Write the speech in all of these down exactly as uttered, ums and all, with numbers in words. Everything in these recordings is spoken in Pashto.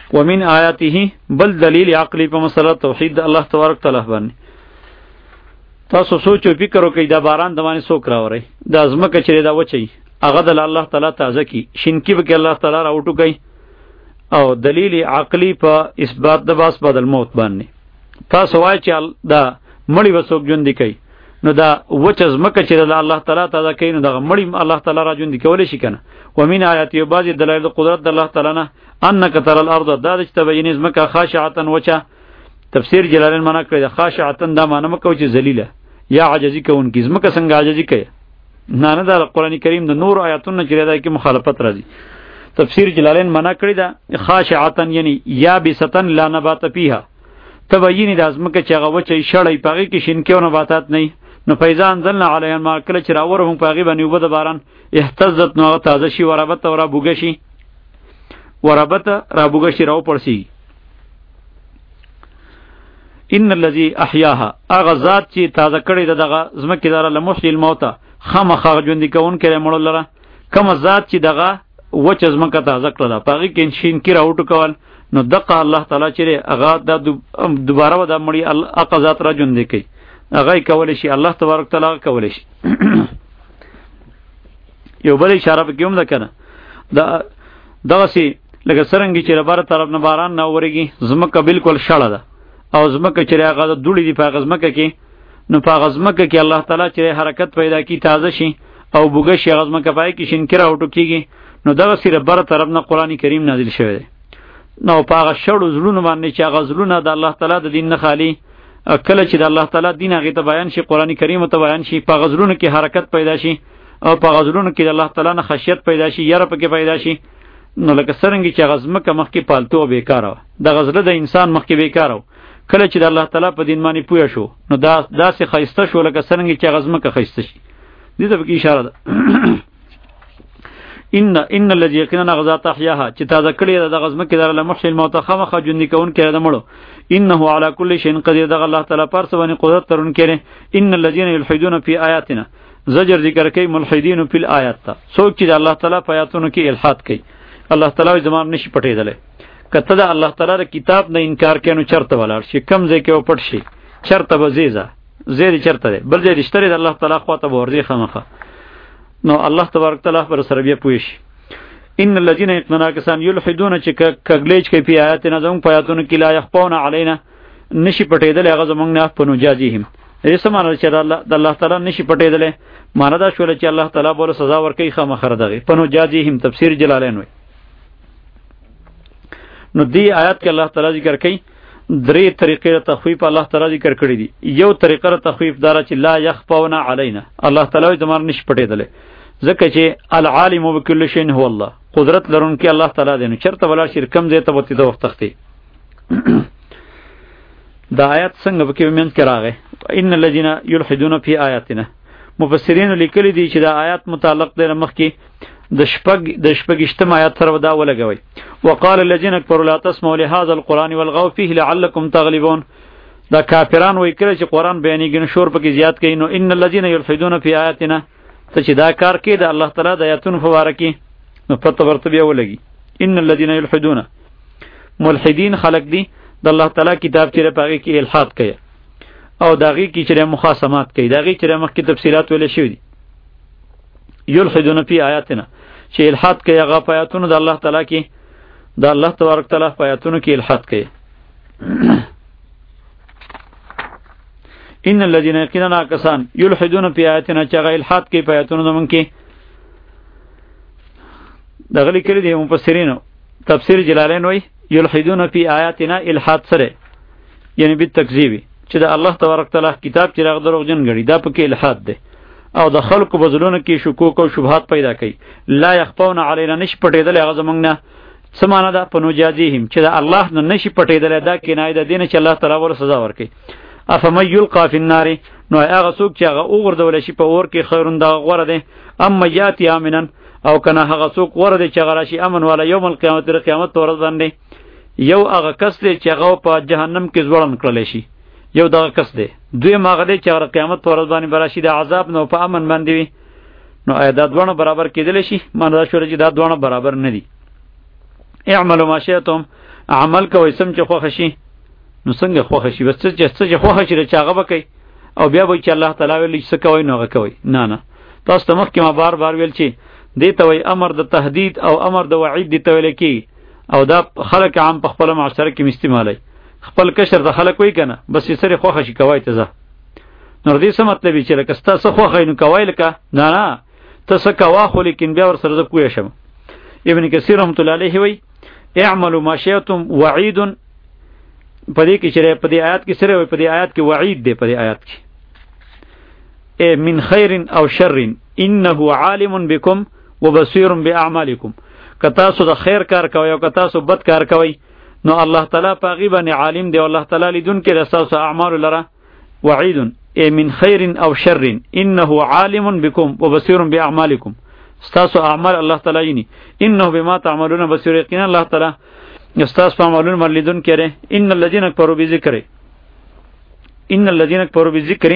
ومن آیاته بل دلیل عقلی په مسله توحید الله تبارک تعالی باندې. تاسو سوچ او فکر وکړئ دا باران د باندې څوک راوړي؟ دا ځمکه چې دا وچی هغه د الله تعالی تازه کی شینکی به الله تعالی راوټو کوي او دلیل عقلی په اثبات د باس بعد الموت باندې. تاسو وایئ چې دا مړی وسوک ژوند دی کوي نو دا وچ ځمکه چې الله تعالی تازه کوي نو دا مړی الله تعالی را ژوند دی کولی شي کنه. ومن آیات یو بعض دلایل د قدرت د الله تعالی نه انک تر الارض دا چې تبین ځمکه خاشعه وچه. تفسیر جلالین معنا کړی دا خاشعه دا معنا مکو چې ذلیله یا عاجزی کوونکی. ځمکه څنګه عاجزی کوي؟ نه نه دا قرآن کریم د نور آیاتونو چې دا کې مخالفت راځي. تفسیر جلالین معنا کړی دا خاشعه یعنی یابسه لا نبات فیها. تبین د ځمکه چې هغه وچه شړی پاغي کې شینکي او نباتات نه نو فیضا انزلنا علیها ما کله چې راور هم پاغي باندې وبد باران اهتزت نو هغه تازه شي ورابط او را بوګه شي ورابط را بوګه شي راو پړسي. ان الذي احیاها اغه ذات چې تازه کړی دغه ځمکه دار لمحی الموت خامخا ژوند کون کړي مړ لره کوم ذات چې دغه وچ ځمکه تازه کړه پاغي کې شین کی راوټ کول نو دغه الله تعالی چې هغه د دوباره د مړی اقا ذات را ژوند کوي هغه کول شي الله تبارک تعالی کول شي. یو بل اشاره به کوم ده کنه دا دغه سي لکه سرنګي چې لباره طرف نه باران نه وريږي زمکه بالکل شړه ده او زمکه چې هغه د دوړي دی په غزمکه کې نو په غزمکه کې الله تعالی چې حرکت پیدا کی تازه شي او بوګه شي غزمکه پای کې شینکره اوټو کیږي نو دغه سره بره طرف نه قرآن کریم نازل شوی دی. نو په هغه شړو زلون باندې چې هغه زلون د الله تعالی د دین نه خالی کله چې د الله تعالی دین هغه ته بیان شي قرآن کریم ته بیان شي په غزلونو کې حرکت پیدا شي او په غزلونو کې د الله تعالی نه خشیت پیدا شي یره پکې پیدا شي نو لکه څنګه چې غزمکه مخکې پالتو بیکاره د غزله د انسان مخکې بیکاره کله چې د الله تعالی په دین باندې پوه شو نو دا داسې خیسته شو لکه څنګه چې غزمکه خیسته شي. دې ته به اشاره ده. ان ان الذي يقينا غزات احياها چې تازه کړی د غزمکه در لمحی الموت خامخ ژوند کون کړي د مړو انه على كل شيء قدير د الله تعالی پر څه باندې قدرت ترون کړي. ان الذين يلحدون في آياتنا زجر ذکر کوي ملحدین فی الآیات ته څوک چې د الله تعالی په آیاتونو کې الحاد کوي الله تعالی زمان نشي پټېدل. کته د الله تعالی د کتاب نه انکار کینو چرته ولاړ شي کم ځای کې و پټ شي چرته به زیزه زیری چرته ده بل ځای رښتره د الله تعالی خواته ورځي خامخه نو الله تبارک تعالی پر سره بیا پوي شي. ان الذين يقننا كسان يلحدون چې کګلیچ کوي په آیاتنا زمون په آیاتونو کې لا يخفون علينا نشي پټېدل هغه زمونږ نه په نجازيهم رسمانه چې الله د الله تعالی نشي پټېدل معنا دا شول چې الله تعالی بوله سزا ورکړي خامخره دغه په نجازيهم تفسیر جلالین وي. نو دی آیات کې الله تعالی ذکر کوي درې طریقې تخفیف الله تعالی ذکر کړی دي. یو طریقه تخفیف دار چې لا يخفون علينا الله تعالی زمار نش پټېدل ځکه چې العالم بكل شيء هو الله قدرت لرونکي الله تعالی دی نو چرته ولا شرکم زه ته وتی د وخت تختی. دا آیات څنګه به کې ومن کراغه ان الذين يلحدون في آیاتنا مفسرین لیکلي دي چې دا آیات متعلق دی مخ کې د شپږ د شپږشتم آیات سره دا ولګوي. وقال الذين كفروا لا تسمعوا لهذا القرآن والغوا فيه لعلكم تغلبون. دا کافران وایي کله چې قرآن بیانېږي نو شور پکې زیات کوي. نو ان الذين يلحدون في آیاتنا ته چې دا کار کوي د الله تعالی د آیاتونو په باره کې نو پته ورته بیا ولګي. ان الذين يلحدون ملحدین خلق دي د الله تعالی کتاب چې په هغې کې الحاد کوي او د هغې کې چې مخاصمات کوي د هغې چې مخکې تفصیلات ویلې شوي دي. یلحدون فی آیاتنا چې الحاد کوي هغه په آیاتونو د الله تعالی کې د الله تبارک تعالی په آیاتونو کې الحاد کوي. ان الذين يقيننا كسان يلحدون في آیاتنا چې هغه الحاد کوي په آیاتونو زمونږ کې دغه لیکلي دي مفسرینو تفسیر جلالین وایي یلحدون فی آیاتنا الحاد سره یعنی بالتکذیب چې د الله تبارک تعالی کتاب چې هغه دروغجن ګڼي دا پکې الحاد دی او د خلکو بزلونو کې شکوک او شبهات پیدا کوي. لا يخفون علينا نش پټېدل هغه زمونږ نه څه معنا ده په نجازيهم چې د الله نه نشي پټېدل دا کنایه ده دین چې الله تعالی ور سزا ورکړي. افمن یلقى فی النار نو هغه څوک چې هغه وګرځول شي په اور کې خیرون دا غوړه ده اما یاتی امنن او کنه هغه څوک ور دي چې هغه راشي امن والا یوم القیامت تر قیامت ورځ باندې یو هغه کس دی چې هغه په جهنم کې ځوړن کړل شي یو دغه کس دی دوی ماغه دی چې هغه قیامت ورځ باندې براشي د عذاب نو په امن باندې وي نو آیا دا دوه برابر کېدل شي ماندا شو چې دا دوه برابر نه دي. اعملوا ما شئتم عمل کوي سم چې خوښ شي نو څنګه خوښ شي؟ بس چې څه خوښ شي چې هغه وکړي او بیا به چې الله تعالی ویل څه کوي نو هغه کوي. نه نه تاسو ته مخکې ما بار بار ویل چې دې ته وایي امر د تهدید او امر د وعید دې ته ویل کېږي او دا خلک عام په خپله معاشره کې استعمالوي. خپل کشر د خلک وایي که نه بس یې سرې خوښه شي کوی ته ځه. نو دې څه مطلب چې لکه ستا څه خوښه نو کوی لکه نه نه ته څه کوه خو لیکن بیا ورسره زه پوه شم. ابن کثیر رحمت الله علیه وایي اعملوا ما شئتم وعید په دې کې چې په دې آیات کې سره وایي په دې آیات کې وعید دی په دې آیات کې ای من خیر او شر انه عالم بكم وبصير باعمالكم. که تاسو د خیر کار کوئ او که تاسو بد کار کوئ نو الله تعالی په هغې باندې عالم دی او الله تعالی لیدونکی دی ستاسو اعمالو لره. وعید ای من خیر او شر انه عالم بكم وبصير باعمالكم ستاسو اعمال الله تعالی ییني. انه بما تعملون بصیر یقینا الله تعالی ستاسو په اعمالونو باندې لیدونکی دی. ان الذين كفروا بذکر ان الذين كفروا بذکر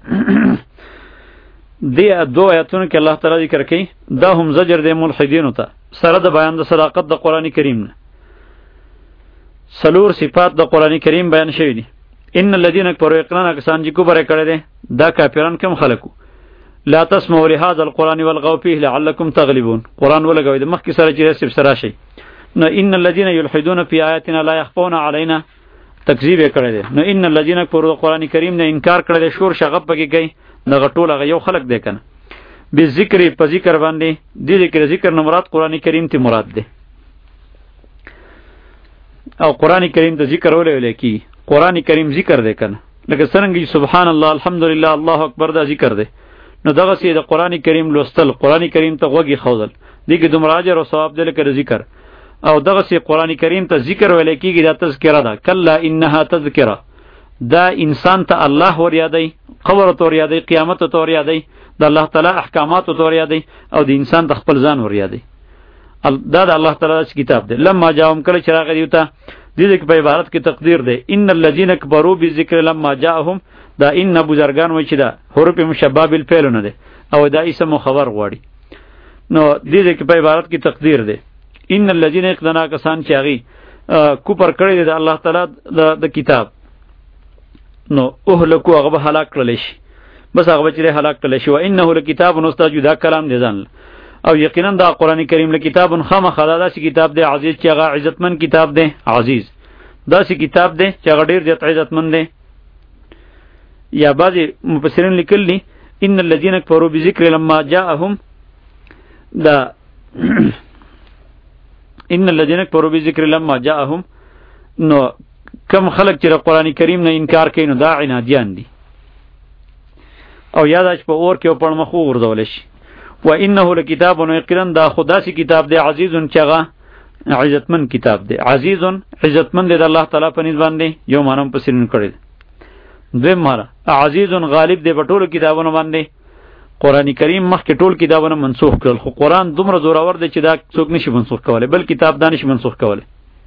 دی دو آیاتونو کې الله تعالی ذکر کوي دا هم زجر دی ملحدینو ته سره د بیان د صداقت د قرآن کریم نه. سلور صفات د قرآن کریم بیان شوي دي. ان الذين كفروا یقینا کسان چې کفر کړی دی دا کافران کوم خلکو لا تسمعوا لهذا القرآن والغوا فيه لعلكم تغلبون. قرآن ولګوي د مخکې سره چې رسب سره شي نو ان الذين يلحدون في آياتنا لا يخفون علينا تکذیب کړی دی. نو ان الذين كفروا قرآن کریم نه انکار کړی دی شور شغب پکې کوي دغه ټول هغه یو خلق دی کنه. به ذکر په ذکر باندې دې ذکر ذکر نه مراد قرآن کریم ته مراد دی او قرآن کریم ته ذکر ولې ویل کی قرآن کریم ذکر دی کنه لکه څنګه سبحان الله الحمدلله الله اکبر دا ذکر دی. نو دغه سي د قرآن کریم لوستل قرآن کریم ته غوږی خوذل دې کې دومره اجر او ثواب دی لکه ذکر او دغه سي قرآن کریم ته ذکر ویل کیږي دا تذکرہ ده. کلا انها تذکرہ دا انسان ته الله ور یادای قبر ته ور یادای قیامت ته ور یادای د الله تعالی احکامات ته ور یادای او د انسان د خپل ځان ور یادای. دا د الله تعالی کتاب دی. لما جاءهم کله چراغ دیوتا دې دې په عبارت کې تقدیر دی ان الذين كبروا بذکر لما جاءهم دا ان بزرگان وای چې دا حروف مشبہ بالفعل نه دی او دا اسم خبر غواړي. نو دې دې په عبارت کې تقدیر دی ان الذين يقدنا کسان چې هغه کوپر کړی دی د الله تعالی د کتاب نو اهلکو هغه به هلاک کړل شي بس هغه به چې هلاک کړل شي. و انه لکتاب نستجو دا کلام دی ځان او یقینا دا قرآن کریم له کتاب خامخ دا سی کتاب دی عزیز چې هغه عزتمن کتاب دی. عزیز دا سی کتاب دی چې هغه ډیر زیات عزتمن دی. یا بعضی مفسرین لیکلی ان الذين كفروا بذکر لما جاءهم دا ان الذين كفروا بذکر لما جاءهم نو کم خلق چې قرآن کریم نه انکار کوي نو دا عنادیان دي او یاداش په اور کې او پړ مخو ورځول شي. و انه لکتاب نو یقینا دا خدا سی کتاب دی عزیز چغه عزتمن کتاب دی. عزیز عزتمن دی د الله تعالی په نسبت باندې یو مانم پسین کړی. دوی مارا عزیز غالب دی په ټولو کتابونو باندې. قرآن کریم مخکې ټول کتابونه منسوخ کړل خو قرآن دومره زورور دی چې دا څوک نشي منسوخ کولی بل کتاب دا نشي منسوخ کولی.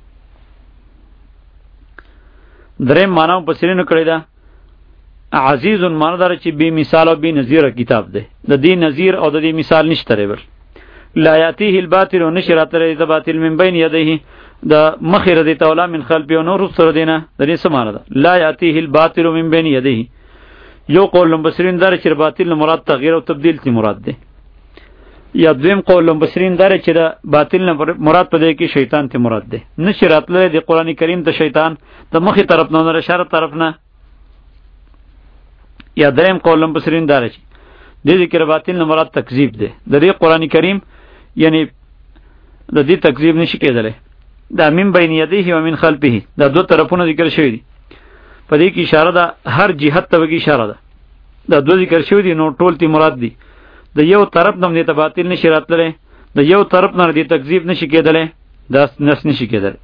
دریم معنا مفسرینو کړی ده عزیز معنا دار چې بی مثال او بی نظیر کتاب ده د دې نظیر او د دې مثال نشته ری بل. لا یاتیه الباطل ونشرات ری د باطل من بین یدیه د مخیر دی تولا من خلف او نور سره دینه د دې سمانه ده لا یاتیه الباطل من بین یدیه. یو قول مفسرین دار چې باطل مراد تغییر او تبدیل تی مراد ده. یا دویم قول مفسرین دار چې د باطل نه مراد پدې کې شیطان ته مراد ده. نشرات له د قرآن کریم ته شیطان د مخې طرف نه نه شر طرف نه. یا دریم قول مفسرین دار چې د ذکر باطل نه مراد تکذیب ده. د دې قرآن کریم یعنی د دې تکذیب نشي کېدلی. دا من بین یدیه و من خلفه دا دو طرفونه ذکر شوی دي په دې کې اشاره ده هر جهت ته وګي اشاره ده. دا دو ذکر شوی دي نو ټول تی مراد دي. د یو طرف نه دې ته باطل نشي راتللی د یو طرف نه دې تکذیب نشي کېدلی دا نس نشي کېدلی.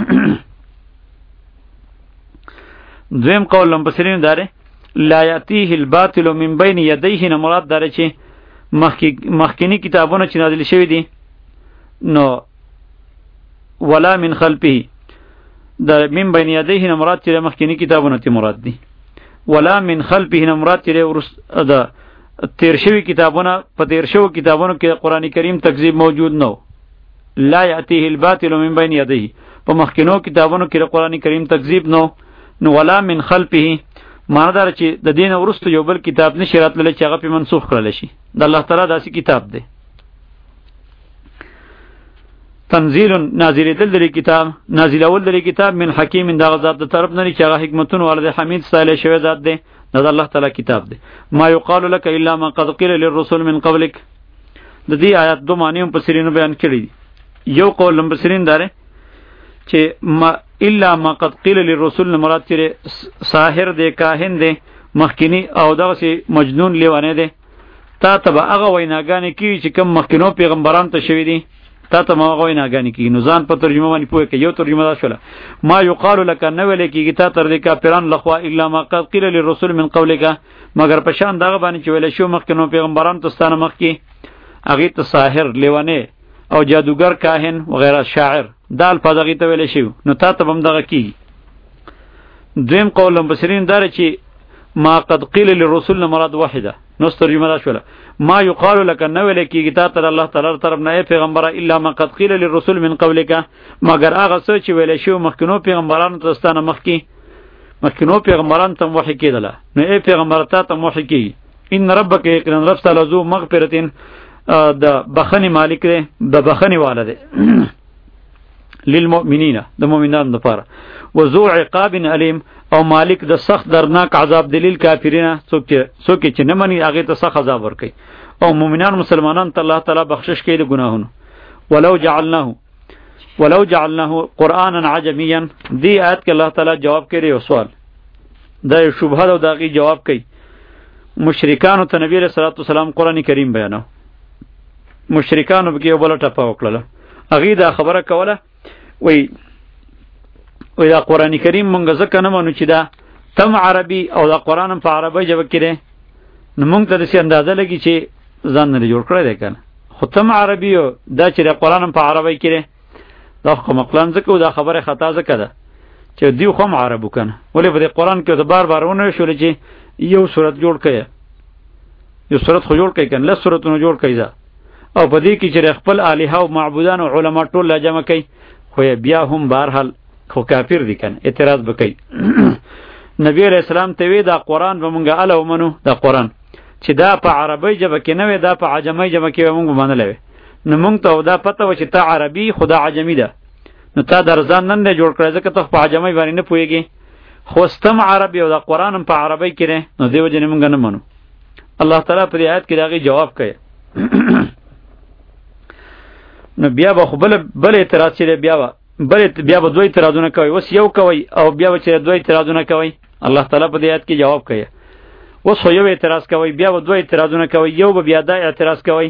دویم قول مفسرین داره لا یاتیه الباطل من بین یدیه نه مراد داره چې مخکینی کتابونه چې نازل شوی دي نو ولا من خلفه دا من بین یدیه نه مراد چې مخکینی کتابونه ته مراد دي. ولا من خلفه نه مراد چې ورس دا تیر شوی کتابونه په تیر شوی کتابونو کې قرآن کریم تکذیب موجود نو لا یاتیه الباطل من بین یدیه په مخکینو کتابونو کې قرآن کریم تکذیب نو نو ولا من خلفه معنی دار چې د دین ورستو یو بل کتاب نشی راتللی چې هغه په منسوخ کړل شي د الله تعالی داسې کتاب دی تنزیل نازل دل کتاب نازل اول دل کتاب من حکیم دا ذات د طرف نه چې هغه حکمتون والد حمید صالح شوی ذات دی دا الله تعالی کتاب دی ما یقال لك الا ما قد قيل للرسل من قبلك د دې آیات دو معنی هم په سرینو بیان کړی یو قول لم بسرین داره چې ما الا ما قد قيل للرسل مراد چې ساحر دی کاهن دی مخکینی او دغه سي مجنون لیوانه دی تا ته به هغه ویناګانې کی چې کوم مخکینو پیغمبران ته شوی دي تا ته ما هغه ویناګانې کی نو ځان په ترجمه باندې پوهه کې یو ترجمه دا شوله ما یقال لك نو ویل کیږي تا تر دې کافرانو لخوا الا ما قد قيل للرسل من قبلك مگر په شان دغه باندې چې ویل شو مخکینو پیغمبران ته ستانه مخکی هغه ته ساحر لیوانه او جادوگر کاهن وغیرہ شاعر دا الفاظ هغه ته ویل شي نو تا ته هم دغه کی دویم قول مبصرین دار چې ما قد قيل للرسل مراد واحده نو ترجمه دا شوله ما یقال لك نو ویل کیږي تا ته الله تعالی طرف نه پیغمبر الا ما قد قيل للرسل من قبلك مگر هغه څه چې ویل شو مخکینو پیغمبرانو ته ستانه مخکی مخکینو پیغمبرانو ته وحی کېدله نو ای پیغمبر ته ته وحی کی ان ربک یقین رب تعالی ذو مغفرتین د بخنی مالک دی د بخنی والا دی للمؤمنین د مؤمنانو لپاره وذو عقاب علیم او مالک د سخت درناک عذاب دلیل کافرین څوک څوک چې نه مني هغه ته سخت عذاب ورکي او مؤمنان مسلمانان ته الله تعالی بخشش کوي د ګناهونو ولو جعلناه ولو جعلناه قرانا عجميا دی آیت کې الله تعالی جواب کوي یو سوال دا شبهه او داغي جواب کوي مشرکانو ته نبی صلی الله علیه وسلم قرآن کریم بیانو مشرکانو به یو بل ټپه وکړه هغه دا خبره کوله وی وی دا قرآن کریم مونږ ځکه نه منو چې دا تم عربي او دا قرآن په عربی ژبه کې دی نو مونږ ته داسې اندازه لګي چې ځان نه جوړ کړی دی کنه خو تم عربي او دا چې دا قرآن په عربی کې دی دا خو مقلان ځکه دا خبره خطا ځکه ده چې دی خو هم عربو کنه ولې په دې قرآن کې د بار بار ونه شول چې یو صورت جوړ کړي یو صورت خو جوړ کړي کنه له صورتونو جوړ کړي او په دې کې چې خپل الها او معبودان او علما ټول لا جمع کوي خو بیا هم بهرحال خو کافر دي کنه اعتراض وکړي نبی علیہ السلام ته وی دا قرآن به مونږه اله ومنو دا قرآن چې دا په عربی ژبه کې نه وي دا په عجمی ژبه کې مونږ منلې نو مونږ ته دا پته و چې ته عربي خدا عجمی ده نو تا درځان نن نه جوړ کړی ځکه ته په عجمی باندې نه پوهیږي خو ستم عربي او دا قرآن په عربی کې نه نو دیو جن مونږ نه منو الله تعالی په آیت کې داغي جواب کوي نو بیا به خو بل بل اعتراض چره بیا بل بیا به دوی اعتراضونه کوي وس یو کوي او بیا به چره دوی اعتراضونه کوي الله تعالی په دې آیت کې جواب کوي وس خو یو اعتراض کوي بیا به دوی اعتراضونه کوي یو به بیا دا اعتراض کوي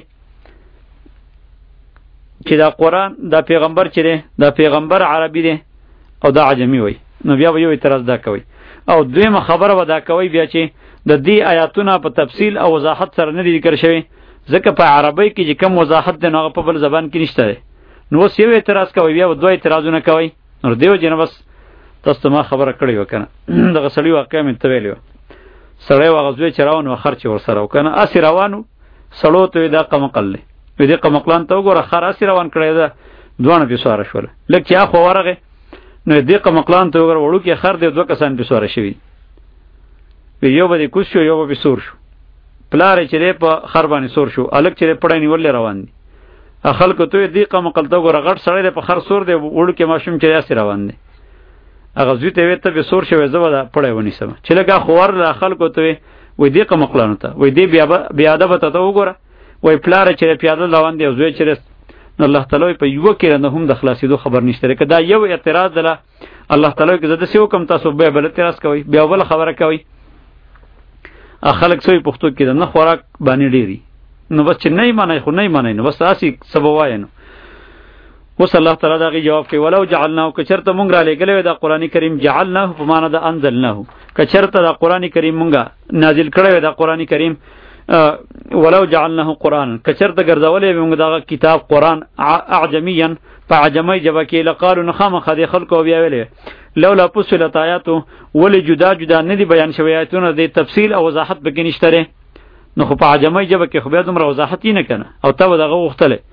چې دا قرآن دا پیغمبر چره دا پیغمبر عربي دی او دا عجمی وي نو بیا به یو اعتراض دا کوي او دویمه خبره ودا کوي بیا چې د دې آیاتونه په تفصیل او وضاحت سره نه ذکر شوی ځکه په عربی کې چې کم وضاحت دی نو هغه په بل زبان کې نشته دی نو اوس یو اعتراض کوي بیا دوه اعتراضونه کوي نو دیو جن بس تاسو ما خبره کړی وکنه دغه سړی واقعا مې ته ویلو سړی واغزوی چراون و خرچ ور سره وکنه اسی روانو سړو ته دا قمقل دی دې قمقلان ته وګوره خر اسی روان کړی دا دوه په سواره شول لکه چې اخو ورغه نو دې قمقلان ته وګوره وړو کې خر دې دوه کسان په سواره شوی یو به کوس شو یو به سور شو پلار چې په خر باندې سور شو الک چې پړای نیول روان دي خلکو ته دې قمقل ته وګوره غټ سړی په خر سور دی وړو کې ماشوم چې اسی روان دي هغه زوی ته وته به سور شوی زو دا پړای ونی سم چې لګه خور له خلکو ته وې دې قمقلانو ته وې دې بیا بیا ادب ته وګوره وې پلار چې پیاده روان دی زوی چې نو الله تعالی په یو کې نه هم د خلاصېدو خبر نشته کدا یو اعتراض ده الله تعالی کې زده سیو کم تاسو به بل اعتراض کوي بیا بل خبره کوي خلک سوی پښتو کې نه خوراک باندې ډیری نو بس چې نه معنی خو نه معنی نو بس اسی سبب وای نو وصلی الله تعالی دا جواب کوي ولو جعلناه کچرته مونږ را لګلې دا قران کریم جعلناه په معنا د انزلناه کچرته دا قران کریم مونږه نازل کړو دا قران کریم ولو جعلناه قران کچرته ګرځولې مونږ دا کتاب قران اعجميا په عجمی جبه کې لقالو نخامه خدي خلکو بیا ویلې لولا فصلت آیاتو ولی جدا جدا ندی بیان شوی آیاتونه د تفصیل او وضاحت به کې نشته نو خو په عجمی جبه کې خو بیا دومره وضاحت نه کنه او ته دغه وختله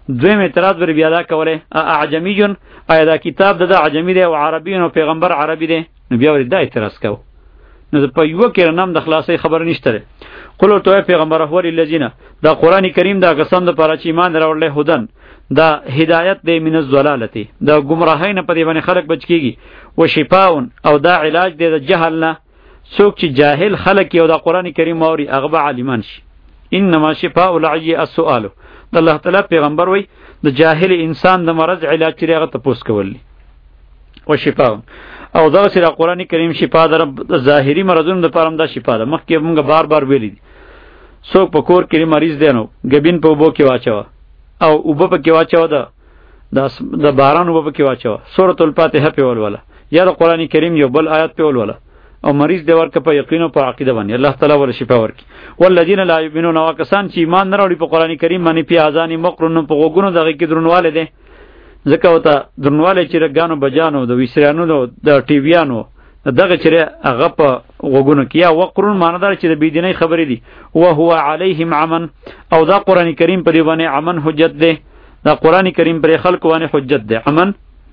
دویم اعتراض بر بیا دا کوله اعجمیون آیا دا کتاب د عجمی دی او عربی او پیغمبر عربی دی نو بیا ور دا اعتراض کو نو په یو کې نام د خلاصي خبر نشته قولو تو پیغمبر هو الذین دا قران کریم دا قسم د پاره چې ایمان راوړل هدن دا هدایت دی من الضلالتی دا گمراهی نه په دی باندې خلق بچ کیږي او شفاء او دا علاج دی د جهل نه څوک چې جاهل خلق یو دا قران کریم اوري هغه به عالمان شي انما شفاء العی السؤال د الله تعالی پیغمبر وای د جاهل انسان د مرض علاج لري هغه تپوس کولی او شفاء او دا سره قران کریم شفاء در ظاهری مرضونو د پاره دا شفاء ده مخکې موږ بار بار ویلی څوک په کور کې مریض دی نو غبین په وبو کې واچو او وبو په کې واچو ده د باران وبو په کې واچو سورۃ الفاتحه په ول ولا یا د قران کریم یو بل آیات په ول ولا او مریض دی ورکه په یقین او په عقیده باندې الله تعالی ول شفاء ورکي والذین لا یؤمنون واکسان چې ایمان نه راوړي په قران کریم باندې په اذان مقرن په غوګونو دغه کې درنواله دي ځکه وته درنواله چې رګانو بجانو د ویسرانو د ټیویانو دغه چې هغه په غوګونو کې یا وقرن ماندار چې د بيدینۍ خبرې دي او هو علیهم عمن او دا قران کریم په دی باندې عمن حجت ده دا قران کریم پر خلق باندې حجت ده عمن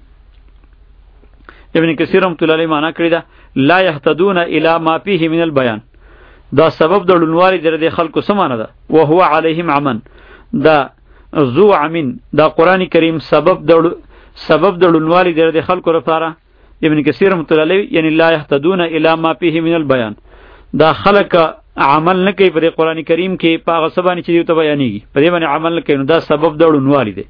ابن کثیر رحمۃ اللہ علیہ معنا کړی دا لا يهتدون الى ما فيه من البيان دا سبب د لونوالي د خلکو سمانه ده او هو علیهم عمن دا ذو عمن دا قران کریم سبب د سبب د لونوالي د خلکو لپاره ابن کثیر رحمۃ اللہ علیہ یعنی لا يهتدون الى ما فيه من البيان دا خلق عمل نه کوي په قران کریم کې په هغه سبانه چې دوی ته بیانېږي په دې باندې عمل نه کوي نو دا سبب د لونوالي ده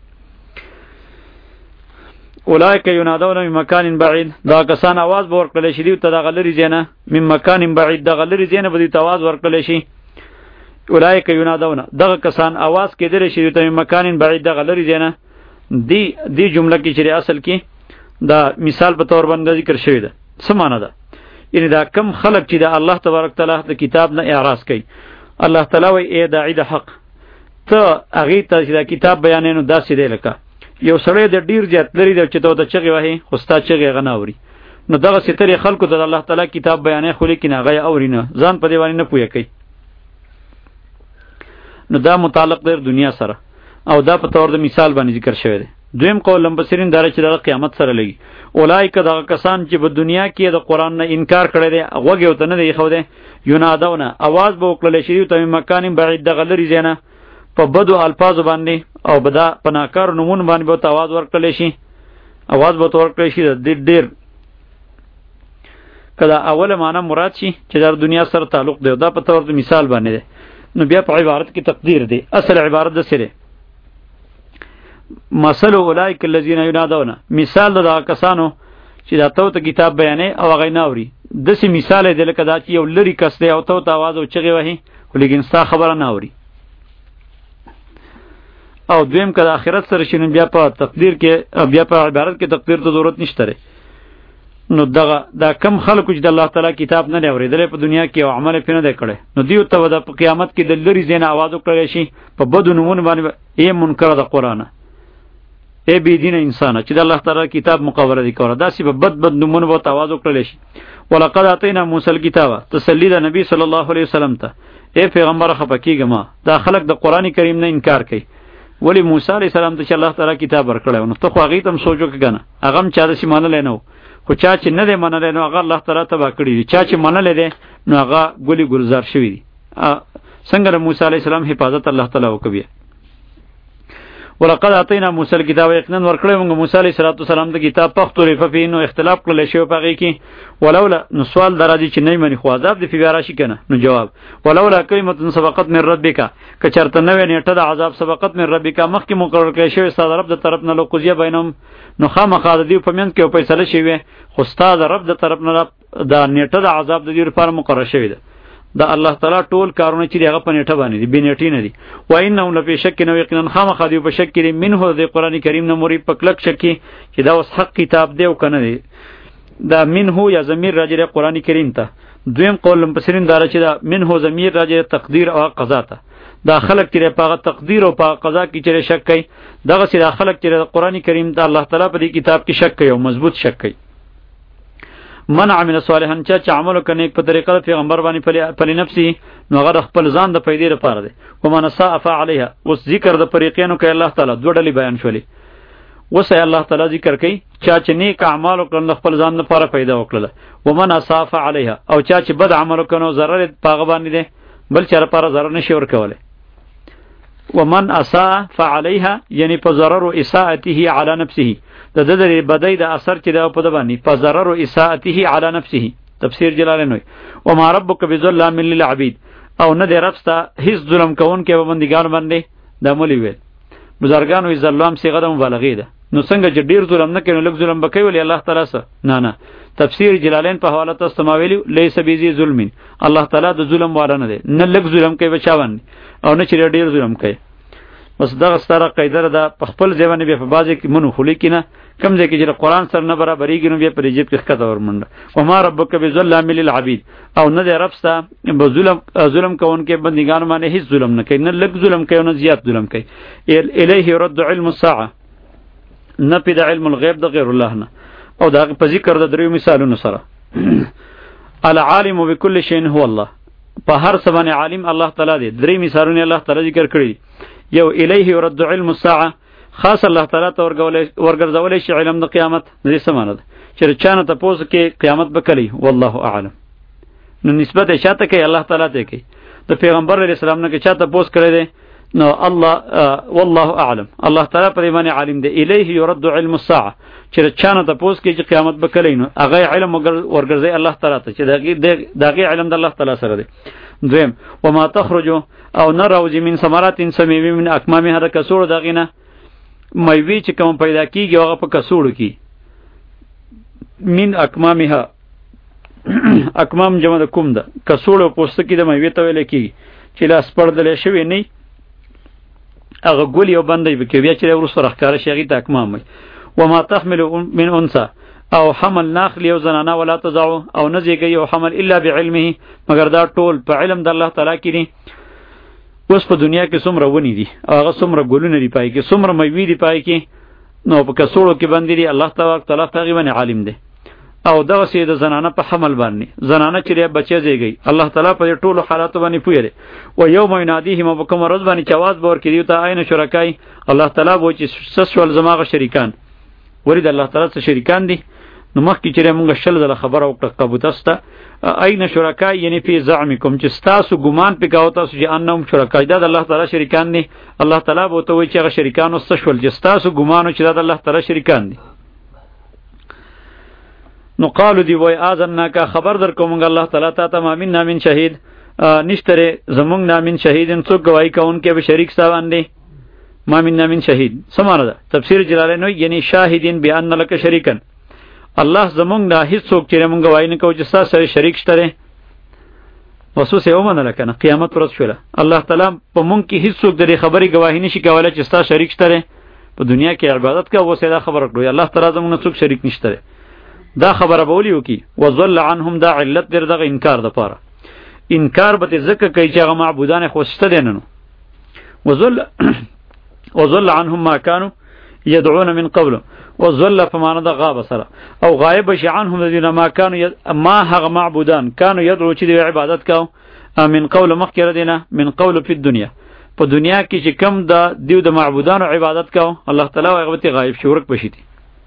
اولئک ینادون من مکان بعید دا کسان आवाज ورکړل شي دی ته د غلری زینه من مکان بعید د غلری زینه به د आवाज ورکړل شي اولئک ینادون دغه کسان आवाज کېدل شي ته من مکان بعید د غلری زینه دی دی جمله کې چې اصل کې دا مثال په تور باندې ذکر شوی ده سمانه ده یعنی دا کم خلق چې د الله تبارک تعالی د کتاب نه اعراض کوي الله تعالی وی ای داعی د حق ته هغه ته چې دا کتاب بیانینو داسې دی لکه یو سړی د ډیر زیات لري د چې ته د چغې وهي خو ستا چغې غناوري نو دغه سترې خلکو ته د الله تعالی کتاب بیانې خو لیکن هغه اوري نه ځان په دی باندې نه پوهه کوي نو دا متعلق دی دنیا سره او دا په تور د مثال باندې ذکر شوی دی دویم قول لمبسرین دار چې د قیامت سره لګي اولایک دغه کسان چې په دنیا کې د قران نه انکار کړی دی هغه یو نه دی خو دی ینادونه आवाज به وکړل شي ته مکان بعید د غلری زینه په بدو الفاظ باندې او بدا پناکار نمون باندې به आवाज ورکړل شي आवाज به ورکړل شي د ډیر کله اوله معنی مراد شي چې د دنیا سره تعلق دی دا په تور د مثال باندې دی نو بیا په عبارت کې تقدیر دی اصل عبارت د سره مثل اولئک الذین ینادون مثال د کسانو چې دا ته کتاب بیانې او هغه ناوري دسی مثال دی لکه دا چې یو لری کس دی او ته आवाज او چغې وهي ولیکن ستا خبره ناوري او دویم کله آخرت سره شنو بیا په تقدیر کې بیا په عبارت کې تقدیر ته ضرورت نشته نو دغه دا کم خلکو چې د الله تعالی کتاب نه اوریدل په دنیا کې او عمل پینې نه کړي نو دیو ته د قیامت کې د لری زین आवाज وکړي شي په بدو نمونه باندې ای منکر د قران ای بی دین انسان چې د الله تعالی کتاب مقابله دي کوي دا سی په بد بد نمونه وو आवाज وکړي شي ولقد اتینا موسی الکتاب تسلی د نبی صلی الله علیه وسلم ته ای پیغمبر خپکیګه ما دا خلک د قران کریم نه انکار کوي ولی موسی علیہ السلام ته چې الله تعالی کتاب ورکړی نو ته خو هغه تم سوچو کې کنه هغه هم چا د سی منل نه خو چا چې نه دی منل نو هغه الله تعالی تبا کړی چا چې منل دی نو هغه ګلی ګلزار شوی دی څنګه موسی علیہ السلام حفاظت الله تعالی وکړي ولقد اتینا موسی الکتاب یقینا ورکړی موږ موسی علیہ السلام د کتاب پختو رففین او اختلاف کړل شی په هغه کې ولولا نو سوال درادی چې نه منی خو عذاب دی فی راشي کنه نو جواب ولولا کلمه سبقت من ربک که چرته نه نیټه د عذاب سبقت من ربک مخکې مقرر کړی شی ستاسو رب د طرف نه لو قضیه بینهم نو خامخا د دې په منځ کې فیصله شوی خو ستاسو رب د طرف نه د نیټه د عذاب د دې لپاره مقرر شوی ده دا الله تعالی ټول کارونه چې هغه په نیټه باندې دي بنیټی نه دي و انهم لفی شک نو یقینا خامخا دی په شک کې منه د قران کریم نه مری په کلک شک چې دا اوس حق کتاب دی او کنه دی دا منه یا ضمیر راجع قران کریم ته دویم قول مفسرین دار چې دا منه ضمیر راجع تقدیر او قضا ته دا خلق چې په تقدیر او په قضا کې چې شک کوي دغه سره خلق چې قران کریم ته الله تعالی په دې کتاب کې شک کوي او مضبوط شک کوي من عمل صالحا چا چې عمل وکړي په طریقه د پیغمبر باندې په نفسي نو هغه خپل ځان د پیدې لپاره دی و من ساء فعليها. اوس ذکر د فریقینو کوي الله تعالی دوه ډلې بیان شولې. اوس الله تعالی ذکر کوي چا چې نیک اعمال وکړل خپل ځان لپاره پیدا وکړل و من ساء فعليها او چا چې بد عمل وکړو ضرر پاغه باندې دی بل چا لپاره ضرر نشي ورکوله. ومن اساء فعليها یعنی په ضرر او اساءته علی نفسه د د د بدای د اثر چې دا په د باندې په ضرر او اساءته علی نفسه. تفسیر جلالین وی و ما ربک بظلام للعبید او نه دی ربستا هیڅ ظلم کوون کې به بندګان باندې د عملی ویل بزرگان وی ظلام صيغه د مبالغه ده نو څنګه چې ډیر ظلم نه کوي لږ ظلم وکوي ولی الله تعالی سره نه نه. تفسیر جلالین په حواله تاسو تماویلی لیس بیزی ظلمین الله تعالی د ظلم والا نه دی نه لږ ظلم کوي بچاون او نه چې ډیر ظلم کوي. بس دغه ستاره قاعده ده په خپل ځواني به په بازي کې منو خلی کینه کم ځای کې چې قرآن سره نه برابرېږي نو بیا پر جیب کې ښکته ورمنډه. وما ربک بظلام للعبید او نه دی رب ستا به ظلم ظلم کوونکې بندګان باندې هیڅ ظلم نه کوي نه لږ ظلم کوي نه زیات ظلم کوي. الیه يرد علم الساعه نه پې د علم الغیب د غیر الله نه او دا په ذکر د دریو مثالونو سره. العالم بكل شيء هو الله په هر څه باندې عالم الله تعالی دی. درې مثالونه الله تعالی ذکر کړی. یو الیه يرد علم الساعه خاص الله تعالی ته ورګرځولې شي علم د قیامت دې سمانه ده چې چانه ته پوس کې قیامت بکلی والله اعلم نو نسبت شاته کې الله تعالی ته کې د پیغمبر علیه السلام نه کې چاته پوس کړی دی نو الله والله اعلم الله تعالی په ایمان عالم دی. الیه يرد علم الساعه چې چانه ته پوس کې چې قیامت بکلی نو هغه علم ورګرځي الله تعالی ته چې دغه دغه علم د الله تعالی سره دی. دویم وما تخرج او نروج من ثمرات سمیمی من اکمامها د کسوړو دغه نه میوی چې کوم پیدا کیږي هغه په کسوړو کې من اکمامها اکمام جمع د کوم ده کسوړو پوستکی د میوی ته ویل کیږي چې لاس پړدل شوی نه هغه ګول یو بندې به کې بیا چې ورسره راخاره شي هغه ته اکمام وي. وما تحمل من انثى او حمل ناخلی او زنانه ولا تضعو او نزیږي او حمل الا بعلمه مگر دا ټول په علم د الله تعالی کې دي. اوس په دنیا کې څومره ونی دي هغه څومره ګلونه دي پای کې څومره میوې دي پای کې نو په کسوړو کې باندې دي الله تعالی تقریبا عالم دی. او دغه سي د زنانه په حمل باندې زنانه چې بچي زیږي الله تعالی په ټولو حالاتو باندې پوهیږي. و یوم ینادیهم وبکم روز باندې چواز بور کې دی ته عین شرکای الله تعالی وو چې سسول زماغه شریکان ورید الله تعالی سره شریکان دي نو مخکې چې موږ شل زله خبره وکړه قبوتسته عین شرکای یعنی په زعمکم چې تاسو ګمان پکاو تاسو چې انهم شرکای دا الله تعالی شریکان دي الله تعالی وو ته وایي چې هغه شریکان او سشول چې تاسو ګمانو چې دا الله تعالی شریکان دي. نو قالو دی وای اذننا کا خبر در کوم الله تعالی ته تمام من نامین شهید نشتره زمونږ نامین شهیدن څوک گواہی کوون کې به شریک ساوان دي ما من نامین شهید سمانه ده. تفسیر جلالین یعنی شاهدین بیان لک شریکن الله زمونږ نه هیڅ څوک چې مونږ گواہی نه کوو چې تاسو سره شریک شته وسوسه ومنه لکنه قیامت پر شوله الله تعالی په مونږ کې هیڅ څوک د خبرې گواہی نشي کولای چې تاسو شریک شته په دنیا کې عبادت کا وسه دا خبره کړو الله تعالی زمونږ نه څوک شریک نشته دا خبره بولیو کی وظل عنهم دا علت در دغه انکار د پاره انکار به ذکر کوي چې هغه معبودان خوسته دي نن وظل وظل عنهم ما كانوا يدعون من قبل وظل فمانه د غاب سره او غایب شي عنهم الذين ما كانوا ید... ما هغه معبودان كانوا يدعو چې د عبادت کاو من قول مخکره دینه من قول په دنیا په دنیا کې چې کم د دیو د معبودانو عبادت کاو الله تعالی هغه غایب شورک بشیتی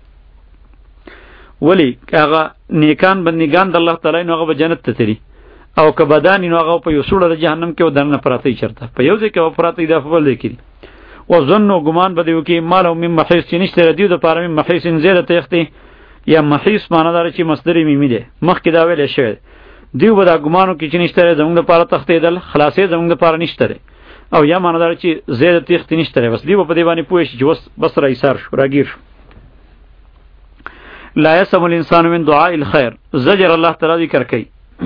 ولی هغه نیکان بندگان د الله تعالی نو هغه جنت ته تری او که بدان نو هغه په یو سوړه د جهنم کې ودرنه پراته چرته په یو ځای کې پراته د خپل لیکي و ظنوا ګمان بده کې مالو مم محیس چې نشته ردیو د پاره مم محیس زیاده تختی یا محیس معنی دار چې مصدر میمی ده مخکې دا ویل شوی دیو به دا ګمانو کې چې نشته زموږ د پاره تختی دل خلاصې زموږ د پاره نشته او یا معنی دار چې زیاده تختی نشته بس دیو په دی باندې پوه شي چې بس را ایثار شو راګیر شو. لا يسم الانسان من دعاء الخير زجر الله تعالی ذکر کوي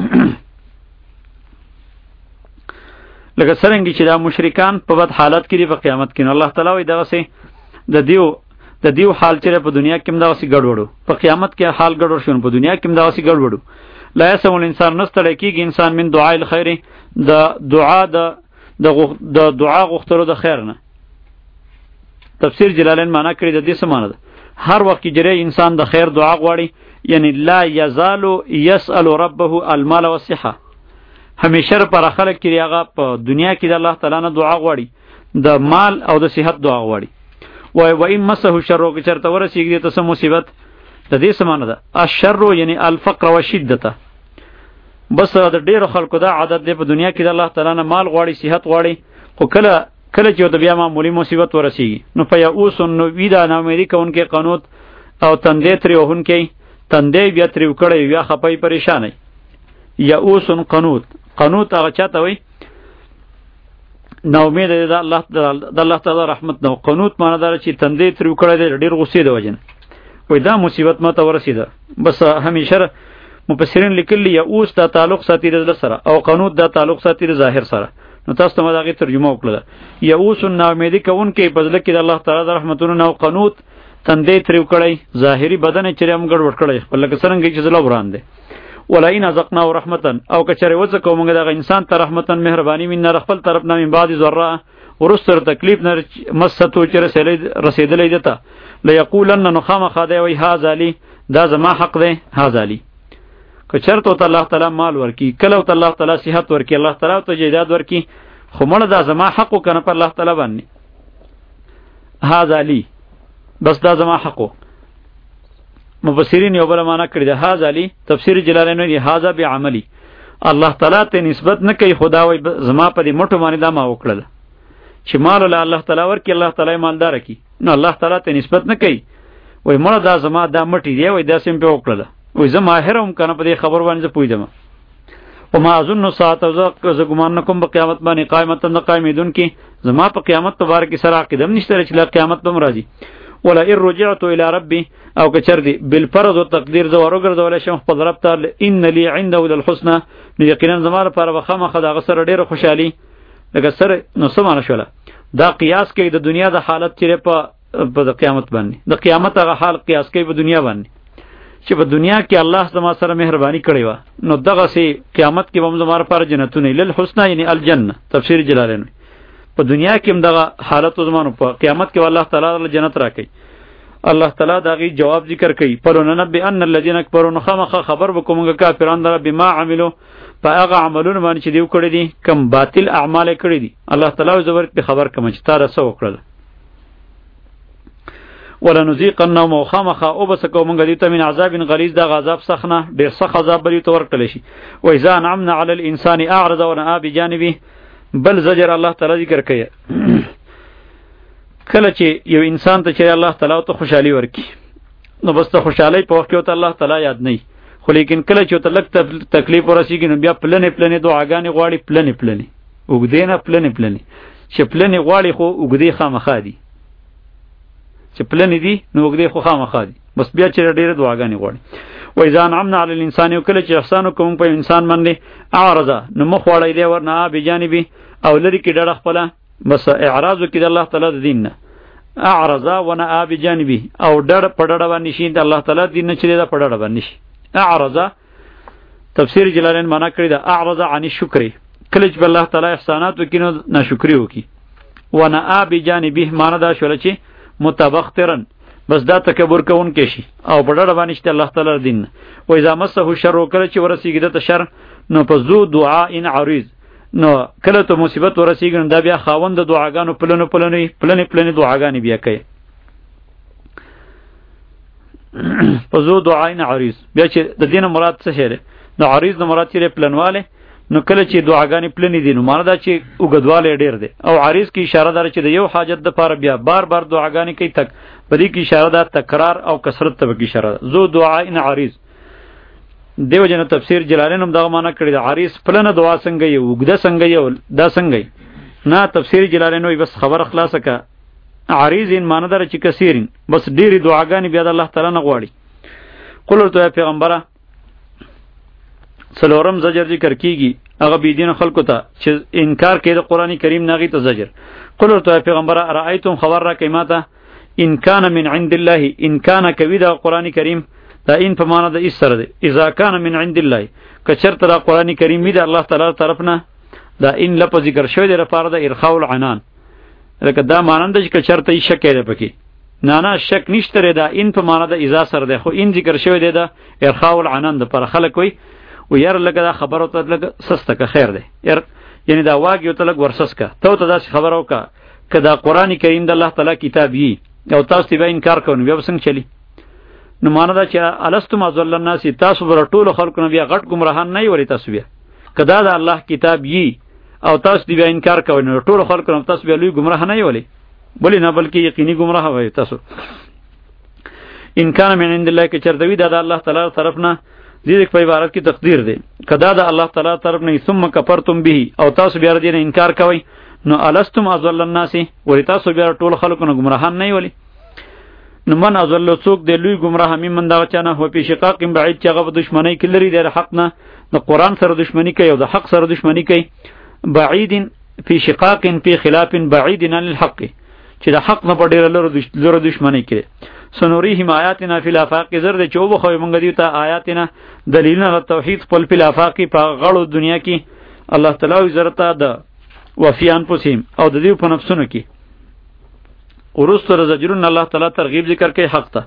لکه څنګه چې دا مشرکان په بد حالت کې دی په قیامت کې الله تعالی وي دغه سي د دیو د دیو حال چې په دنیا کې هم دغه سي ګډوډو په قیامت کې حال ګډوډ شون په دنیا کې هم دغه سي ګډوډو. لا يسم الانسان نستل کېږي انسان من دعاء الخير د دعا د د دعا غوښتلو د خیر نه. تفسیر جلالین معنا کړی د دې سمانه ده هر وخت چې جری انسان د خیر دعا غواړي یعنی لا یزال یسأل ربه المال والصحه، همیشه پر خلق کړي هغه په دنیا کې د الله تعالی نه دعا غواړي، د مال او د صحت دعا غواړي. وای و ان مسه شر که چرته ورسیږي ته سم مصیبت، د دې سمانه ده الشر یعنی الفقر والشدته. بس د ډیرو خلکو دا عادت دی په دنیا کې د الله تعالی نه مال غواړي، صحت غواړي، خو کله کله چې د بیا معمولی مصیبت ورسیږي نو په یئوس نو ویدا نه امید کوونکې قنوت او تندې تری وهونکې تندې بیا تری وکړي یا خپای پریشانې. یئوس قنوت، قنوت هغه چاته وای نو امید ده الله د الله تعالی رحمت نو. قنوت معنی دا چې تندې تری وکړي ډیر غصې د وجنه وای دا مصیبت ماته ورسیده. بس همیشه مفسرین لیکلی یئوس دا تعلق ساتي د سره او قنوت دا تعلق ساتي د ظاهر سره. نو تاسو ته مداغه ترجمه وکړه. یئوس ناامیدی کوونکې بدله کې د الله تعالی د رحمتونو نو قنوت تندې تری وکړي ظاهری بدن چې هم ګډ وډ کړي خپل لکه څنګه چې زلا وران دي. ولئن ذقنا رحمتن او کچره وځ کومګه د انسان ته رحمتن مهرباني من خپل طرف نه من بعد ذره ورستر تکلیف نه مستو چې رسیدلې دته ليقولن نخام خدای وی هاذا لی دا زما حق دی هاذا لی. که چرته ته الله تعالی مال ورکی، کله ته الله تعالی صحت ورکی، الله تعالی ته جیداد ورکی، خو مړه دا زما حق کنه پر الله تعالی باندې هاذا لی، بس دا زما حق. مفسرین یو بل معنا کړی ده هاذا لی، تفسیر جلالین وی هاذا بعملی، الله تعالی ته نسبت نه کوي، خدا وی زما په دې مټو باندې دا ما وکړل چې مال له الله تعالی ورکی، الله تعالی مالدار کی، نو الله تعالی ته نسبت نه کوي، وی مړه دا زما دا مټی دی، وی دا سیم په وکړل، وی زه ماهرم کنه په دې خبر باندې پویدم. او ما اظن ساعت او ز ګمان نکوم په قیامت باندې قائمت نه قائمدون کی، زما په قیامت مبارک سره عقیدم نشته چې لا قیامت به مرادي. ولا ان رجعت الى ربي او کچر دی بالفرض او تقدیر زو ورګرځول شم خپل رب تعالی ان لي عنده الحسنى، نو یقینا زما لپاره بخمه خدای غسر ډیره خوشحالي لکه سره نو سمانه شوله. دا قیاس کوي د دنیا د حالت چې په په قیامت باندې، د قیامت هغه حال قیاس کوي په دنیا باندې چې په دنیا کې الله زما سره مهرباني کړې و، نو دغه سي قیامت کې هم زما لپاره جنتونه للحسنى یعنی الجنه. تفسیر جلالین په دنیا کې هم دغه حالت زمانو په قیامت کې الله تعالی جنت راکړي. الله تعالی دغه جواب ذکر کوي پروننبئ ان الذين كفروا خمخ خبر بکومګه کافرانو در بما عملوا په هغه عملونه باندې چې دیو کړی دي کم باطل اعمال کړی دي، الله تعالی زبر په خبر کوم چې تاسو سو وکړل. ولنذيقنهم وخامخ او بس کومګه دي ته من عذاب غلیظ، دا عذاب سخنه ډیر سخت عذاب بری تور کړی شي. و اذا نعمنا على الانسان اعرض ونأى بجانبه، بل زجر الله تعالی ذکر کوي کله چې یو انسان ته چې الله تعالی ته خوشحالي ورکي نو بس ته خوشحالي په وخت کې ته الله تعالی یاد نه، خو لیکن کله چې ته لک تکلیف ورسیږي نو بیا پلنې پلنې دعاګانې غواړي، پلنې پلنې وګدې نه پلنې پلنې چې پلنې غواړي خو وګدې خامخا دي، چې پلنې دي نو وګدې خو خامخا دي، بس بیا چې ډېرې دعاګانې غواړي. و اذا انعمنا على الانسان وکله چې احسان کوم په انسان باندې اعرض نو مخ وړی دی ورنه بجانبه او لری کې ډړه خپل، بس اعراض کې د الله تعالی د دین نه اعرض ونأى بجانبه او ډړ پډړ باندې شي د الله تعالی دین نه چې دا پډړ باندې شي. اعرض تفسیر جلالین معنا کړی دا اعرض عن الشکر، کله چې الله تعالی احسانات وکینو ناشکری وکي. ونأى بجانبه معنا دا شول چې متبخترن، بس دا تکبر کوون کې شي او پډړ باندې شي الله تعالی دین. و اذا مسه شر کله چې ورسیږي د شر نو پزو دعاء ان عریض، نو کله ته مصیبت ورسیږي دا بیا خاوند د دعاګانو پلنو پلنې پلنې پلنې دعاګانې بیا کوي. پزو دعاء ان عریض بیا چې د دین مراد څه شی دی؟ نو عریض نو مراد چې پلنواله، نو کله چې دعاګانې پلنې دي نو معنی دا چې وګدواله ډیر دی، او عریض کی اشاره ده چې د یو حاجت د پاره بیا بار بار دعاګانې کوي، تک په دې کې اشاره ده تکرار او کثرت ته کې اشاره ده. زو دعاء ان عریض دیو جن تفسیر جلالین هم دا معنا کړی دا عریض پلنه دعا څنګه یو وګده څنګه یو دا څنګه نه. تفسیر جلالین وي بس خبر خلاصه کا عریض ان معنا در چې کثیرین، بس ډیری دعاګانې بیا د الله تعالی نه غواړي. قل ورته پیغمبره څلورم زجر ذکر کیږي هغه بی دین خلکو ته چې انکار کوي د قران کریم ناغي ته زجر. قل ورته پیغمبره ارایتم خبر را کایماته ان کان من عند الله، ان کان کوي د قران کریم دا ان په معنا د اس سره دی، اذا کان من عند الله کچر تر قران کریم می د الله تعالی طرف نه دا ان لفظ ذکر شوی دی لپاره د ارخاء العنان، لکه دا مانند چې کچر ته شک دی پکې نه نه شک نشته دا ان په معنا د اذا سره ده، خو ان ذکر شوی دی دا ارخاء العنان د پر خلک وي و ير لګه دا خبره ته لګه سسته که خیر دی ير یعنی دا واګ یو ته لګ ورسس کا ته ته دا خبره وکا کدا قران کریم د الله تعالی کتاب یي او تاسو به انکار کوئ بیا څنګه چلی؟ نو معنا دا چې الستم ازل الناس تاسو بر ټول خلکو نه بیا غټ گمراهان نه وي تاسو بیا کدا دا الله کتاب یي او تاسو دی بیا انکار کوئ نو ټول خلکو نه تاسو بیا لوی گمراه نه وي بلی نه بلکې یقیني گمراه وي تاسو. ان کان من عند الله کې چردوی دا د الله تعالی طرف نه دې په عبارت کې تقدیر دی کدا دا الله تعالی طرف نه ثم کفرتم به او تاسو بیا دې انکار کوئ نو الستم ازل الناس ور تاسو بیا ټول خلکو نه گمراهان نه وي. نو من ازل څوک دی لوی گمراه می من دا چانه هو په شقاق بعید چې هغه دښمنی کې لري د حق نه د قران سره دښمنی کوي او د حق سره دښمنی کوي بعید فی شقاق فی خلاف بعید عن الحق چې د حق نه پډیر لره دښمنی کوي. سنوریهم آیاتنا فی الافاق زر د چوب خو مونږ دی ته آیاتنا دلیلنا توحید خپل فی الافاق په غړو دنیا کې الله تعالی زرتا د وفیان پوسیم او د دې په نفسونو کې ورست رزجرون الله تعالی ترغیب ذکر کوي حق ته.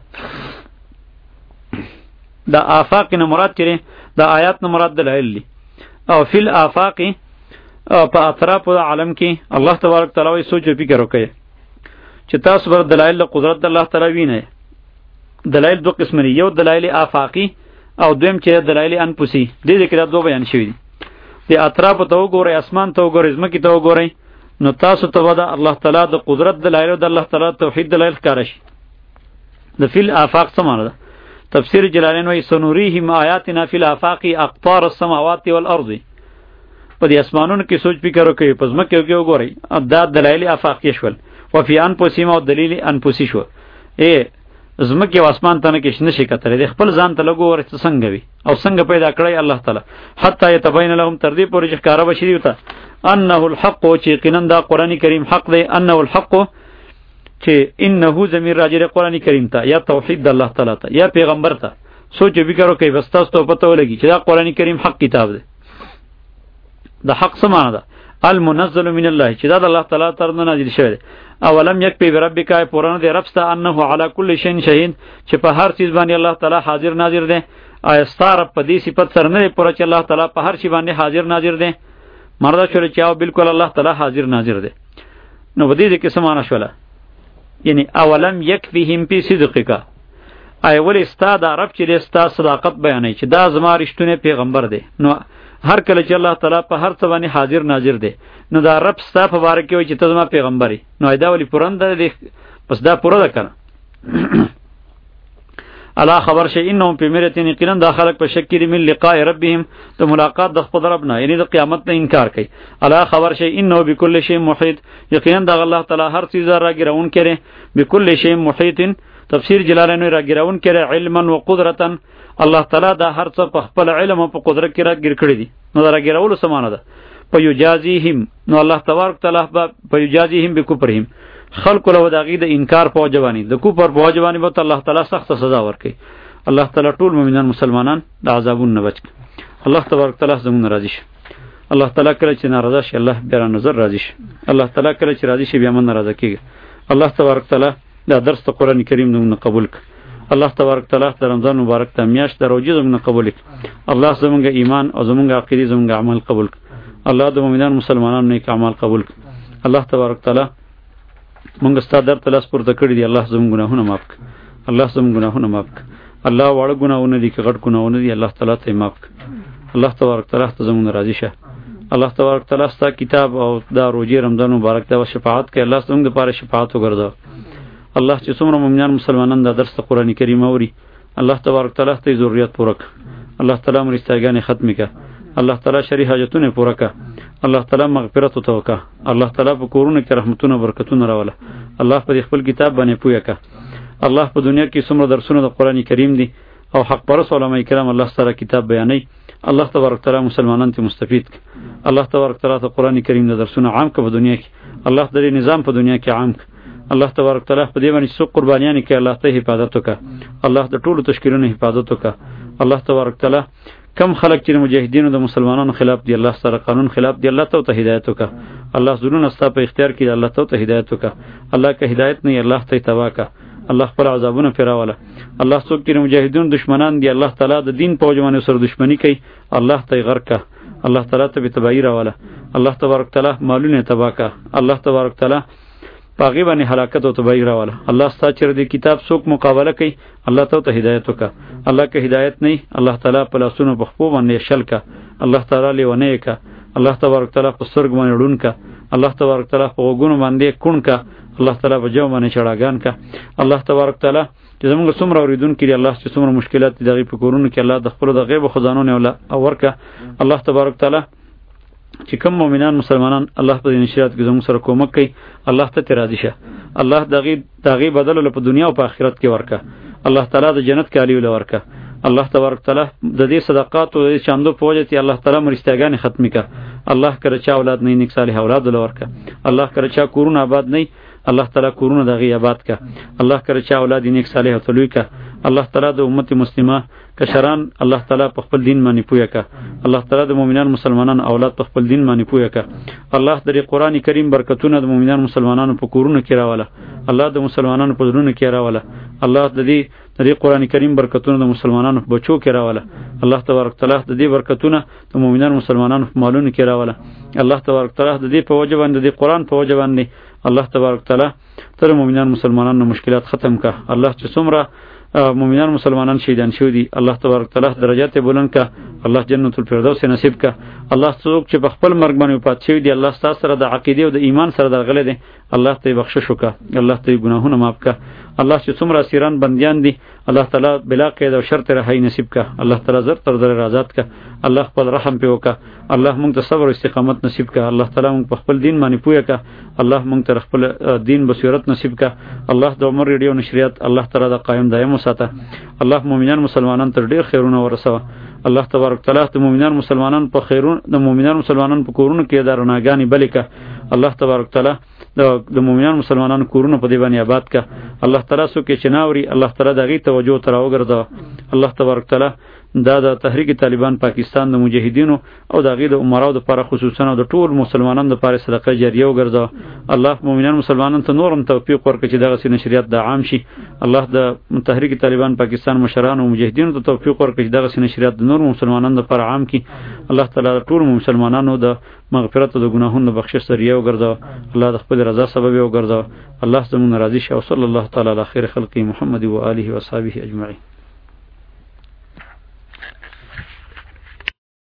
د آفاق نه مراد کړي د آیات نه مراد دلایل دي او فی الافاق په اطراف د عالم کې الله تبارک تعالی سوچ او فکر وکړي چې تاسو بر دلایل قدرت د الله تعالی وینئ. دلایل دو قسم دي، یو دلایل آفاقی او دویم چې دلایل انفسی. دې دې کې دا دوه بیان شوي دي. د اطراف ته وګورئ، اسمان ته وګورئ، ځمکې ته وګورئ، نو تاسو ته ودا الله تعالی د قدرت دلایل او د الله تعالی توحید دلایل ښکاره شي. د فی الافاق څه معنی ده؟ تفسیر جلالین وایي سنوریهم آیاتنا فی الافاق اقطار السماوات والارض. په دې اسمانونو کې سوچ فکر وکړئ، په ځمکه کې وګورئ، دا دلایل آفاقی شول. وفي انفسهم او دلیل انفسی شو. ای زمکه او اسمان ته نه کې نشي کتلې د خپل ځان ته لګو ورته څنګه وي او څنګه پیدا کړی الله تعالی حتی یتبین لهم تر دې پورې چې ښکارا بشری وته انه الحق چې یقینا دا قران کریم حق دی، انه الحق چې انه ضمیر راجع قران کریم ته یا توحید د الله تعالی ته یا پیغمبر ته. سوچ وکړو کې بس تاسو ته پته ولګي چې دا قران کریم حق کتاب دی. د حق څه معنی ده؟ المنزل من الله چې دا د الله تعالی طرف نه نازل شوی دی. اولم یکفی بربک پورانه دی رب ستا انه علی کل شیء شهید چې په هر چیز باندې الله تعالی حاضر ناظر دی. ایستار په دې صفت سره نه پوره چې الله تعالی په هر شی باندې حاضر ناظر دی. مردا شول چې او بالکل الله تعالی حاضر ناظر دی. نو ودې دې کې سمانه شوله یعنی اولم یکفیهم فی صدقک ای ول استاد عرب چې استا صداقت بیانوي چې دا زما رښتونه پیغمبر دی. نو هر کله چې الله تعالی په هر څه باندې حاضر ناظر دی نو دا رب ستا په باره کې وایي چې ته زما پیغمبري، نو دا ولی پورن ده پس دا پوره ده کنه. الا خبر شي انهم په مرتين یقینا دا خلق په شک کې من لقاء ربهم ته ملاقات د خپل رب نه یعنی د قیامت نه انکار کوي. الا خبر شي انه بكل شيء محيط یقینا دا الله تعالی هر چیز راګرون کړي بكل شيء محيط. تفسیر جلالین راګرون کړي علما و قدرتا الله تعالی دا هر څه په خپل علم او په قدرت کې راګر کړی دي. نو دا راګرول سمانه ده پيجازيهم نو الله تبارک تعالی په پيجازيهم بکفرهم خلق له دغې د انکار په وجوانی د کوپر په وجوانی به الله تعالی سخت سزا ورکړي. الله تعالی ټول مؤمنان مسلمانان د عذابونو نه بچ. الله تبارک تعالی زموږ راضي شي. الله تعالی کله چې ناراضه شي الله بیا نظر راضي شي. الله تعالی کله چې راضي شي بیا من ناراضه کیږي. الله تبارک تعالی دا درس ته قران کریم نوم قبول ک. الله تبارک تعالی د رمضان مبارک ته میاشت د روزې زموږ قبول ک. الله زموږ ایمان او زموږ عقیده زموږ عمل قبول ک. الله د مؤمنان مسلمانانو نیک اعمال قبول ک. الله تبارک تعالی مونږ ستاسو در تلاس پورته کړی دی. الله زموږ ګناهونه معاف ک. الله زموږ ګناهونه معاف ک. الله واړه ګناهونه دي که غټ ګناهونه دي الله تعالی ته معاف ک. الله تبارک تعالی ته زموږ راضي شه. الله تبارک تعالی ستا کتاب او دا روزې رمضان مبارک ته شفاعت کوي. الله زموږ لپاره شفاعت وګرځاو. الله چې څومره مؤمنان مسلمانان دا درس قرآن کریم اوري الله تبارک تعالی ته ضرورت پوره ک. الله تعالی مرستګانې ختم ک. الله تعالی شری حاجتونه پوره ک. الله تعالی مغفرت وتوکا. الله تعالی په کورونه کې رحمتونه برکتونه راوله. الله په خپل کتاب باندې پوهه ک. الله په دنیا کې څومره درسونه د قرآن کریم دي او حق پرست علماء کرام الله تعالی کتاب بیانوي. الله تبارک تعالی مسلمانان ته مستفید ک. الله تبارک تعالی ته قرآن کریم د درسونه عام ک په دنیا کې. الله د نظام په دنیا کې عام ک. الله تبارک تعالی په دې باندې څو قربانیان کې الله ته حفاظت وکا. الله د ټولو تشکیلونو حفاظت وکا. الله تبارک تعالی کم خلق چې مجاهدینو د مسلمانانو خلاف دی الله سره قانون خلاف دی الله ته هدایت وکا. الله زړونه ستا په اختیار کې الله ته هدایت وکا. الله که هدایت نه الله ته تبا کا. الله خپل عذابونه پیراوله. الله څوک چې مجاهدون دشمنان دی الله تعالی د دین په وجه باندې سره دشمنی کوي الله ته غرق کا، الله تعالی ته به تباہی راوله، الله تبارک تعالی مالونه تباہ کا، الله تبارک تعالی پاغي باندې هلاکت او تباہی راوله. الله ستا چر دې کتاب څوک مقابله کوي الله ته ته هدایت وکا، الله که هدایت نه الله تعالی په لاسونو په خپو باندې شل کا، الله تعالی لیونه کا، الله تبارک تعالی په سرګ باندې ډون کا، الله تبارک تعالی په وګونو باندې کون کا، الله تعالی په جو باندې چړاګان کا. الله تبارک تعالی چې زموږ څومره اوریدون کړي الله چې څومره مشکلات دغه په کورونو کې الله د خپل د غیب خزانو نه ولا او ورکا. الله تبارک تعالی چې کوم مؤمنان مسلمانان الله په نشریات کې زموږ سره کومک کوي الله ته راضي شه، الله دغه دغه بدل له په دنیا او په آخرت کې ورکا. الله تعالی د جنت کالی ول ورکا. الله تبارک تعالی د دې صدقات او د چاندو په وجه ته الله تعالی مرستګان ختمي کا. الله کړه چا اولاد نه نیک صالح اولاد ول ورکا. الله کړه چا کورونه آباد نه الله تعالی کورونه دغه آباد کا. الله کړه چا اولاد نیک صالح او تلوي کا. الله تعالی د امت مسلمه کشران الله تعالی په خپل دین باندې پوهه کا. الله تعالی د مؤمنان مسلمانان اولاد په خپل دین باندې پوهه کا. الله د قرآن کریم برکتونه د مؤمنان مسلمانانو په کورونو کې راوله. الله د مسلمانانو په زړونو کې راوله. الله د دې د قرآن کریم برکتونه د مسلمانانو په بچو کې راوله. الله تبارک تعالی د دې برکتونه د مؤمنان مسلمانانو په مالونو کې راوله. الله تبارک تعالی د دې په وجه باندې د قرآن په وجه باندې الله تبارک تعالی تر مؤمنان مسلمانانو مشکلات ختم کا. الله چې څومره مؤمنان مسلمانان شهیدان شو دي الله تبارک تعالی درجات بلند کا. الله جنت الفردوس نصیب کا. الله څوک چې په خپل مرګ باندې پات شوی دی الله ستاسو سره د عقیده او د ایمان سره درغله دي الله ته بخشش وکا، الله ته ګناهونه معاف کا. الله چې څومره اسیران بندیان دي الله تعالی بلا قید او شرط رهایی نصیب کا. الله تعالی زر تر در آزاد کا. الله خپل رحم په وکا. الله مونږ ته صبر او استقامت نصیب کا. الله تعالی مونږ په خپل دین باندې پوهه کا. الله مونږ ته خپل دین بصیرت نصیب کا. الله د عمر ریډیو نشریات الله تعالی د قائم دائم وساته. الله مؤمنان مسلمانان تر ډیر خیرونه ورسوه. الله تبارک تعالی د مؤمنان مسلمانان په خیرون د مؤمنان مسلمانان په کورونو کې د رڼاګانی بلیکه. الله تبارک تعالی د مؤمنان مسلمانان کورونو په دی باندې آباد کا. الله تعالی سو کې چناوري الله تعالی دغه توجه تر وګرځا. الله تبارک تعالی دا د تحریک طالبان پاکستان د مجاهدینو او د غیر عمراو د لپاره خصوصا د ټول مسلمانانو د لپاره صدقه جاریه وګرځا. الله مؤمنان مسلمانانو ته نورم توفیق ورکړي چې دغه نشریات د عام شي. الله د تحریک طالبان پاکستان مشرانو او مجاهدینو ته توفیق ورکړي چې دغه نشریات د نور مسلمانانو د لپاره عام کړي. الله تعالی ټول مسلمانانو د مغفرت او د ګناهونو بخشش ذریعہ وګرځا. الله د خپل رضا سبب وګرځا. الله زموږ راضي شه. صلی الله تعالی علی خیر خلقی محمد و آله و صحبه اجمعین.